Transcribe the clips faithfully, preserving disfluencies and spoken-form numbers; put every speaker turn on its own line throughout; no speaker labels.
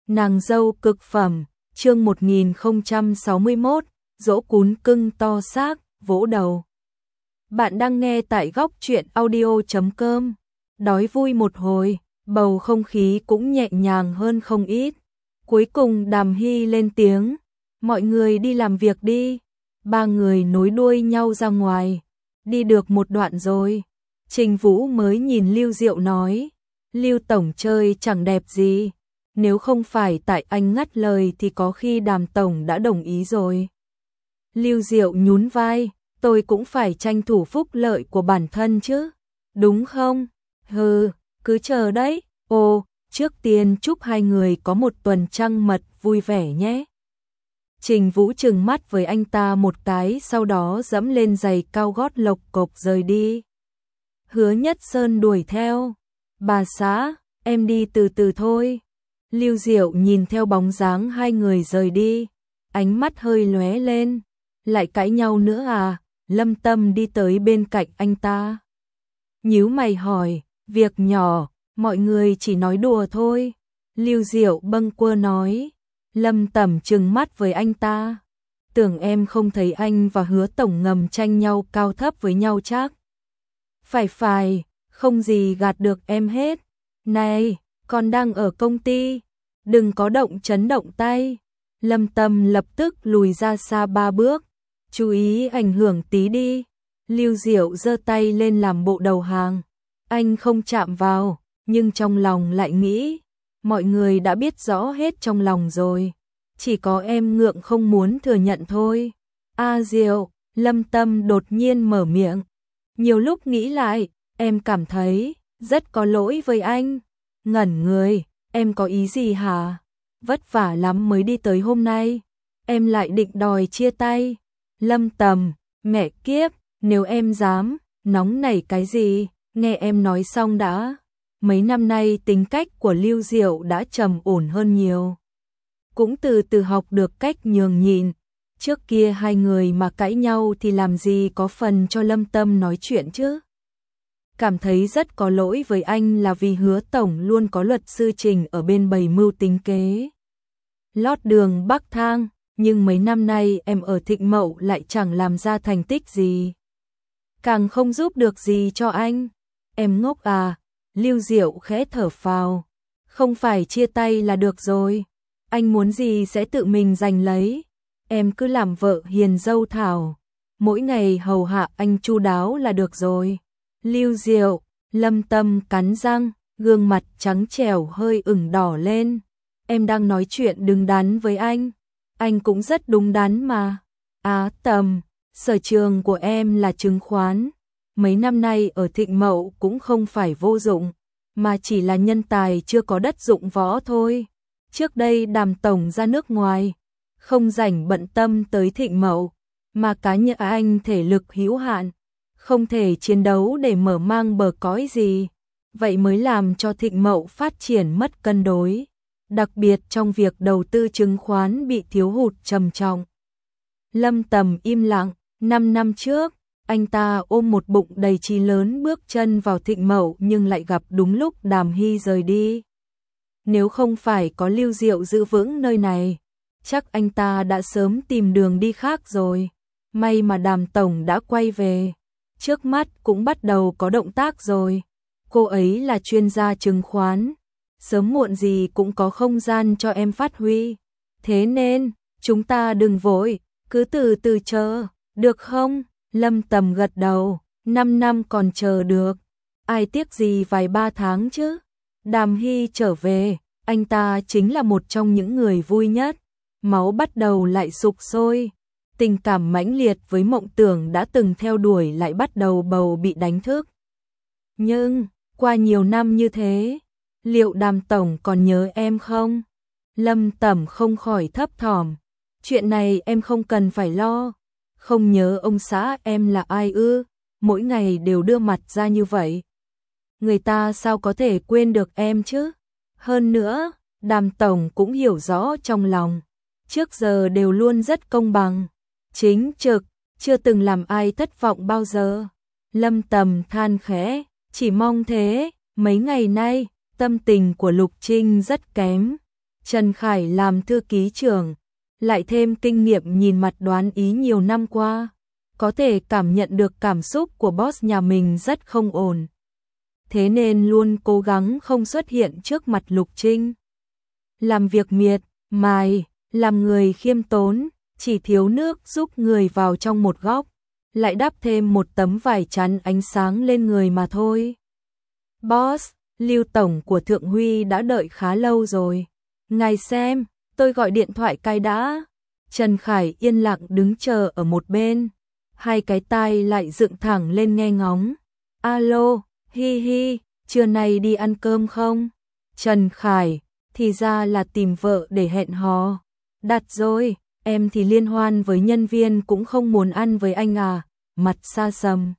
Nàng dâu cực phẩm, chương một nghìn không trăm sáu mươi mốt, dỗ cún cưng to xác, vỗ đầu. Bạn đang nghe tại góc truyện audio chấm com. Đói vui một hồi, bầu không khí cũng nhẹ nhàng hơn không ít. Cuối cùng Đàm Hy lên tiếng, mọi người đi làm việc đi. Ba người nối đuôi nhau ra ngoài, đi được một đoạn rồi. Trình Vũ mới nhìn Lưu Diệu nói, Lưu Tổng chơi chẳng đẹp gì. Nếu không phải tại anh ngắt lời thì có khi Đàm Tổng đã đồng ý rồi. Lưu Diệu nhún vai, tôi cũng phải tranh thủ phúc lợi của bản thân chứ, đúng không? Hừ, cứ chờ đấy. Ồ, trước tiên chúc hai người có một tuần trăng mật vui vẻ nhé. Trình Vũ trừng mắt với anh ta một cái, sau đó dẫm lên giày cao gót lộc cộc rời đi. Hứa Nhất Sơn đuổi theo, bà xã, em đi từ từ thôi. Lưu Diệu nhìn theo bóng dáng hai người rời đi, ánh mắt hơi lóe lên, lại cãi nhau nữa à? Lâm Tâm đi tới bên cạnh anh ta, nhíu mày hỏi, việc nhỏ, mọi người chỉ nói đùa thôi. Lưu Diệu bâng quơ nói. Lâm Tẩm trừng mắt với anh ta, tưởng em không thấy anh và Hứa Tổng ngầm tranh nhau cao thấp với nhau chắc. Phải phải, không gì gạt được em hết. Này, con đang ở công ty, đừng có động chấn động tay. Lâm Tâm lập tức lùi ra xa ba bước, chú ý ảnh hưởng tí đi. Lưu Diệu giơ tay lên làm bộ đầu hàng, anh không chạm vào, nhưng trong lòng lại nghĩ, mọi người đã biết rõ hết trong lòng rồi, chỉ có em ngượng không muốn thừa nhận thôi. A Diệu, Lâm Tâm đột nhiên mở miệng, nhiều lúc nghĩ lại, em cảm thấy rất có lỗi với anh. Ngẩn người, em có ý gì hả? Vất vả lắm mới đi tới hôm nay, em lại định đòi chia tay. Lâm Tầm, mẹ kiếp, nếu em dám, nóng nảy cái gì, nghe em nói xong đã. Mấy năm nay tính cách của Lưu Diệu đã trầm ổn hơn nhiều, cũng từ từ học được cách nhường nhịn. Trước kia hai người mà cãi nhau thì làm gì có phần cho Lâm Tâm nói chuyện chứ. Cảm thấy rất có lỗi với anh là vì Hứa Tổng luôn có luật sư Trình ở bên bày mưu tính kế, lót đường bắc thang, nhưng mấy năm nay em ở Thịnh Mậu lại chẳng làm ra thành tích gì, càng không giúp được gì cho anh. Em ngốc à? Lưu Diệu khẽ thở phào, không phải chia tay là được rồi, anh muốn gì sẽ tự mình giành lấy, em cứ làm vợ hiền dâu thảo, mỗi ngày hầu hạ anh chu đáo là được rồi. Lưu Diệu, Lâm Tâm cắn răng, gương mặt trắng trẻo hơi ửng đỏ lên, em đang nói chuyện đứng đắn với anh, anh cũng rất đúng đắn mà. Á Tầm, sở trường của em là chứng khoán, mấy năm nay ở Thịnh Mậu cũng không phải vô dụng, mà chỉ là nhân tài chưa có đất dụng võ thôi. Trước đây Đàm Tổng ra nước ngoài, không rảnh bận tâm tới Thịnh Mậu, mà cá nhân anh thể lực hữu hạn, không thể chiến đấu để mở mang bờ cõi gì, vậy mới làm cho Thịnh Mậu phát triển mất cân đối, đặc biệt trong việc đầu tư chứng khoán bị thiếu hụt trầm trọng. Lâm Tầm im lặng, năm năm trước, anh ta ôm một bụng đầy chí lớn bước chân vào Thịnh Mậu nhưng lại gặp đúng lúc Đàm Hy rời đi. Nếu không phải có Lưu Diệu giữ vững nơi này, chắc anh ta đã sớm tìm đường đi khác rồi. May mà Đàm Tổng đã quay về, trước mắt cũng bắt đầu có động tác rồi. Cô ấy là chuyên gia chứng khoán, sớm muộn gì cũng có không gian cho em phát huy. Thế nên, chúng ta đừng vội, cứ từ từ chờ, được không? Lâm Tầm gật đầu, năm năm còn chờ được, ai tiếc gì vài ba tháng chứ. Đàm Hy trở về, anh ta chính là một trong những người vui nhất, máu bắt đầu lại sục sôi, tình cảm mãnh liệt với mộng tưởng đã từng theo đuổi lại bắt đầu bầu bị đánh thức. Nhưng, qua nhiều năm như thế, liệu Đàm Tổng còn nhớ em không? Lâm Tẩm không khỏi thấp thỏm, chuyện này em không cần phải lo. Không nhớ ông xã em là ai ư? Mỗi ngày đều đưa mặt ra như vậy, người ta sao có thể quên được em chứ? Hơn nữa, Đàm Tổng cũng hiểu rõ trong lòng, trước giờ đều luôn rất công bằng, chính trực, chưa từng làm ai thất vọng bao giờ. Lâm Tầm than khẽ, chỉ mong thế. Mấy ngày nay, tâm tình của Lục Trinh rất kém, Trần Khải làm thư ký trưởng, lại thêm kinh nghiệm nhìn mặt đoán ý nhiều năm qua, có thể cảm nhận được cảm xúc của boss nhà mình rất không ổn. Thế nên luôn cố gắng không xuất hiện trước mặt Lục Trinh. Làm việc miệt, mài, làm người khiêm tốn, chỉ thiếu nước giúp người vào trong một góc, lại đắp thêm một tấm vải chắn ánh sáng lên người mà thôi. Boss, Lưu Tổng của Thượng Huy đã đợi khá lâu rồi. Ngài xem, tôi gọi điện thoại cái đã. Trần Khải yên lặng đứng chờ ở một bên, hai cái tai lại dựng thẳng lên nghe ngóng. Alo, hi hi, trưa nay đi ăn cơm không? Trần Khải, thì ra là tìm vợ để hẹn hò. Đặt rồi, em thì liên hoan với nhân viên cũng không muốn ăn với anh à, mặt xa sầm.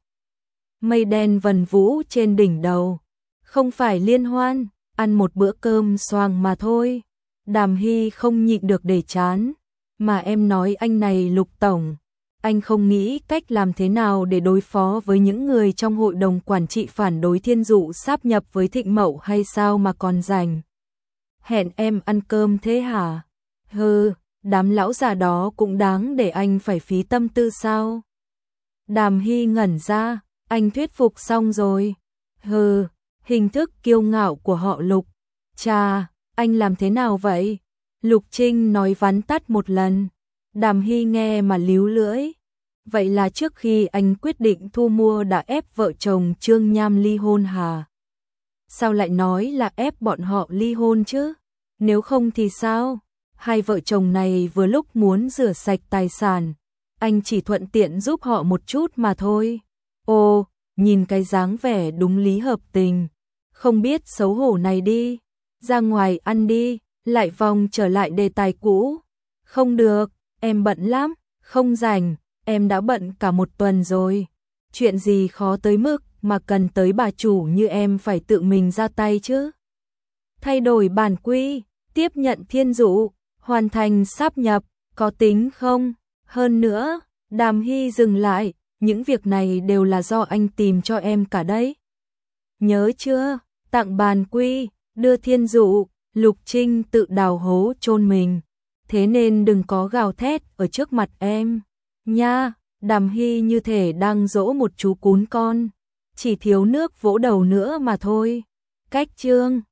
Mây đen vần vũ trên đỉnh đầu. Không phải liên hoan, ăn một bữa cơm xoàng mà thôi. Đàm Hy không nhịn được để chán. Mà em nói anh này Lục Tổng, anh không nghĩ cách làm thế nào để đối phó với những người trong hội đồng quản trị phản đối Thiên Dụ sáp nhập với Thịnh Mậu hay sao mà còn rảnh hẹn em ăn cơm thế hả? Hừ, đám lão già đó cũng đáng để anh phải phí tâm tư sao? Đàm Hy ngẩn ra, anh thuyết phục xong rồi. Hừ, hình thức kiêu ngạo của họ Lục. Chà, anh làm thế nào vậy? Lục Trinh nói vắn tắt một lần. Đàm Hy nghe mà líu lưỡi. Vậy là trước khi anh quyết định thu mua đã ép vợ chồng Trương Nham ly hôn hả? Sao lại nói là ép bọn họ ly hôn chứ? Nếu không thì sao? Hai vợ chồng này vừa lúc muốn rửa sạch tài sản, anh chỉ thuận tiện giúp họ một chút mà thôi. Ồ, nhìn cái dáng vẻ đúng lý hợp tình, không biết xấu hổ này đi, ra ngoài ăn đi, lại vòng trở lại đề tài cũ. Không được, em bận lắm, không rảnh, em đã bận cả một tuần rồi. Chuyện gì khó tới mức mà cần tới bà chủ như em phải tự mình ra tay chứ? Thay đổi bản quy, tiếp nhận Thiên Dụ, hoàn thành sáp nhập, có tính không? Hơn nữa, Đàm Hy dừng lại, những việc này đều là do anh tìm cho em cả đấy. Nhớ chưa, tặng bản quy, đưa Thiên Dụ, Lục Trinh tự đào hố chôn mình. Thế nên đừng có gào thét ở trước mặt em. Nha, Đàm Hy như thể đang dỗ một chú cún con. Chỉ thiếu nước vỗ đầu nữa mà thôi. Cách chương